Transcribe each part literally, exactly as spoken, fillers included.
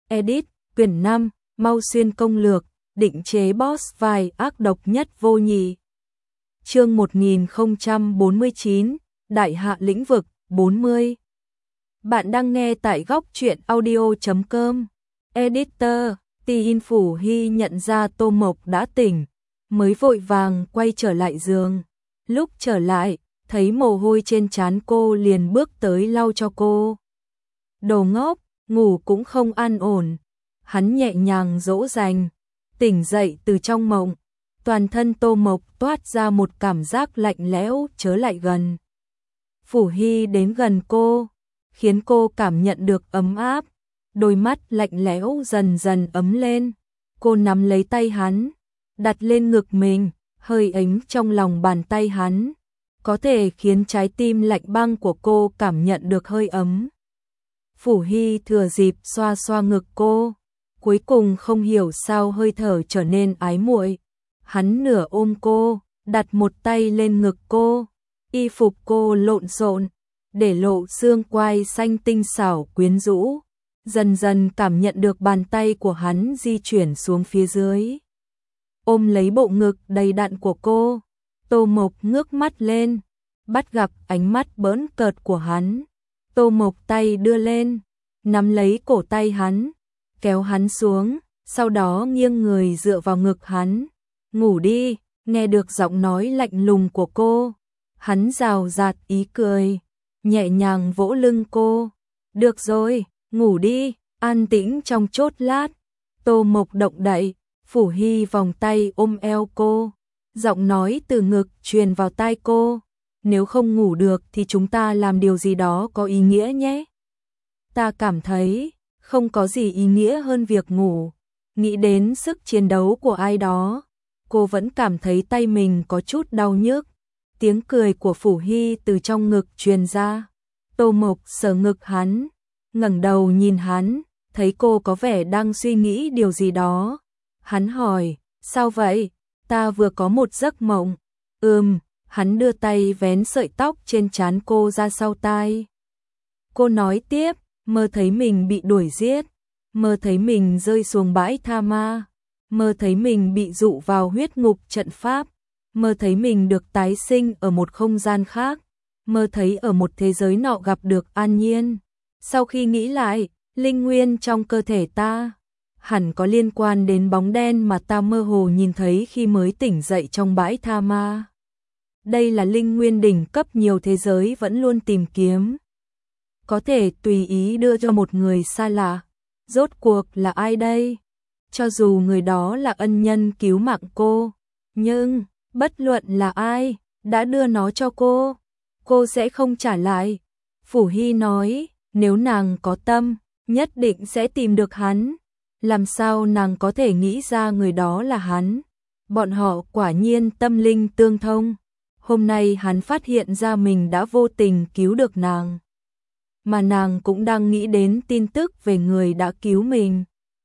Edit, quyển năm, Mau Xuyên công lược, định chế boss vai ác độc nhất vô nhị. Chương một nghìn không trăm bốn mươi chín, Đại hạ lĩnh vực, bốn mươi. Bạn đang nghe tại góc truyện audio chấm com. Editor, Tin Phủ Hy nhận ra Tô Mộc đã tỉnh, mới vội vàng quay trở lại giường. Lúc trở lại, thấy mồ hôi trên trán cô liền bước tới lau cho cô. Đồ ngốc, ngủ cũng không an ổn. Hắn nhẹ nhàng dỗ dành. Tỉnh dậy từ trong mộng, toàn thân Tô Mộc toát ra một cảm giác lạnh lẽo chớ lại gần. Phủ Hy đến gần cô, khiến cô cảm nhận được ấm áp, đôi mắt lạnh lẽo dần dần ấm lên. Cô nắm lấy tay hắn, đặt lên ngực mình, hơi ấm trong lòng bàn tay hắn, có thể khiến trái tim lạnh băng của cô cảm nhận được hơi ấm. Phủ Hy thừa dịp xoa xoa ngực cô, cuối cùng không hiểu sao hơi thở trở nên ái muội. Hắn nửa ôm cô, đặt một tay lên ngực cô, y phục cô lộn xộn, để lộ xương quai xanh tinh xảo quyến rũ. Dần dần cảm nhận được bàn tay của hắn di chuyển xuống phía dưới, ôm lấy bộ ngực đầy đặn của cô. Tô Mộc ngước mắt lên, bắt gặp ánh mắt bỡn cợt của hắn. Tô Mộc tay đưa lên, nắm lấy cổ tay hắn, kéo hắn xuống, sau đó nghiêng người dựa vào ngực hắn. Ngủ đi, nghe được giọng nói lạnh lùng của cô. Hắn rào rạt ý cười, nhẹ nhàng vỗ lưng cô. Được rồi, ngủ đi, an tĩnh trong chốt lát. Tô Mộc động đậy, Phủ Hy vòng tay ôm eo cô, giọng nói từ ngực truyền vào tai cô. Nếu không ngủ được thì chúng ta làm điều gì đó có ý nghĩa nhé. Ta cảm thấy không có gì ý nghĩa hơn việc ngủ. Nghĩ đến sức chiến đấu của ai đó, cô vẫn cảm thấy tay mình có chút đau nhức. Tiếng cười của Phủ Hy từ trong ngực truyền ra. Tô Mộc sờ ngực hắn, ngẩng đầu nhìn hắn, thấy cô có vẻ đang suy nghĩ điều gì đó. Hắn hỏi, sao vậy? Ta vừa có một giấc mộng. Ừm, hắn đưa tay vén sợi tóc trên trán cô ra sau tai. Cô nói tiếp, mơ thấy mình bị đuổi giết, mơ thấy mình rơi xuống bãi tha ma, mơ thấy mình bị dụ vào huyết ngục trận pháp, mơ thấy mình được tái sinh ở một không gian khác, mơ thấy ở một thế giới nọ gặp được An Nhiên. Sau khi nghĩ lại, linh nguyên trong cơ thể ta hẳn có liên quan đến bóng đen mà ta mơ hồ nhìn thấy khi mới tỉnh dậy trong bãi tha ma. Đây là linh nguyên đỉnh cấp nhiều thế giới vẫn luôn tìm kiếm, có thể tùy ý đưa cho một người xa lạ. Rốt cuộc là ai đây? Cho dù người đó là ân nhân cứu mạng cô, nhưng bất luận là ai đã đưa nó cho cô, cô sẽ không trả lại. Phủ Hy nói, nếu nàng có tâm, nhất định sẽ tìm được hắn. Làm sao nàng có thể nghĩ ra người đó là hắn? Bọn họ quả nhiên tâm linh tương thông. Hôm nay hắn phát hiện ra mình đã vô tình cứu được nàng, mà nàng cũng đang nghĩ đến tin tức về người đã cứu mình.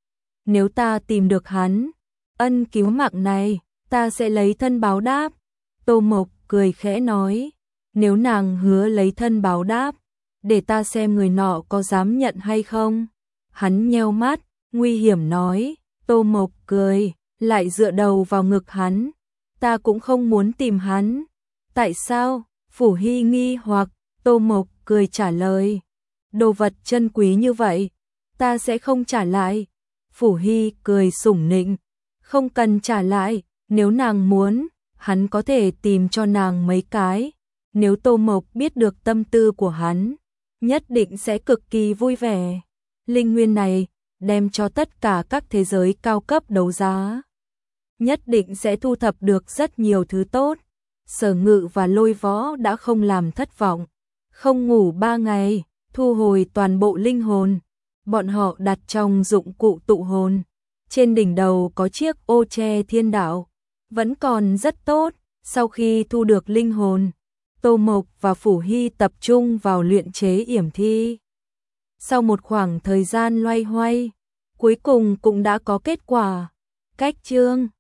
Nếu ta tìm được hắn, ân cứu mạng này, ta sẽ lấy thân báo đáp. Tô Mộc cười khẽ nói, nếu nàng hứa lấy thân báo đáp, để ta xem người nọ có dám nhận hay không. Hắn nheo mắt, nguy hiểm nói. Tô Mộc cười, lại dựa đầu vào ngực hắn. Ta cũng không muốn tìm hắn. Tại sao? Phủ Hy nghi hoặc. Tô Mộc cười trả lời, đồ vật chân quý như vậy, ta sẽ không trả lại. Phủ Hy cười sủng nịnh, không cần trả lại, nếu nàng muốn, hắn có thể tìm cho nàng mấy cái. Nếu Tô Mộc biết được tâm tư của hắn, nhất định sẽ cực kỳ vui vẻ. Linh nguyên này, đem cho tất cả các thế giới cao cấp đấu giá, nhất định sẽ thu thập được rất nhiều thứ tốt. Sở Ngự và Lôi Võ đã không làm thất vọng. Không ngủ ba ngày, thu hồi toàn bộ linh hồn. Bọn họ đặt trong dụng cụ tụ hồn. Trên đỉnh đầu có chiếc ô che thiên đạo, vẫn còn rất tốt. Sau khi thu được linh hồn, Tô Mộc và Phủ Hy tập trung vào luyện chế yểm thi. Sau một khoảng thời gian loay hoay, cuối cùng cũng đã có kết quả. Cách chương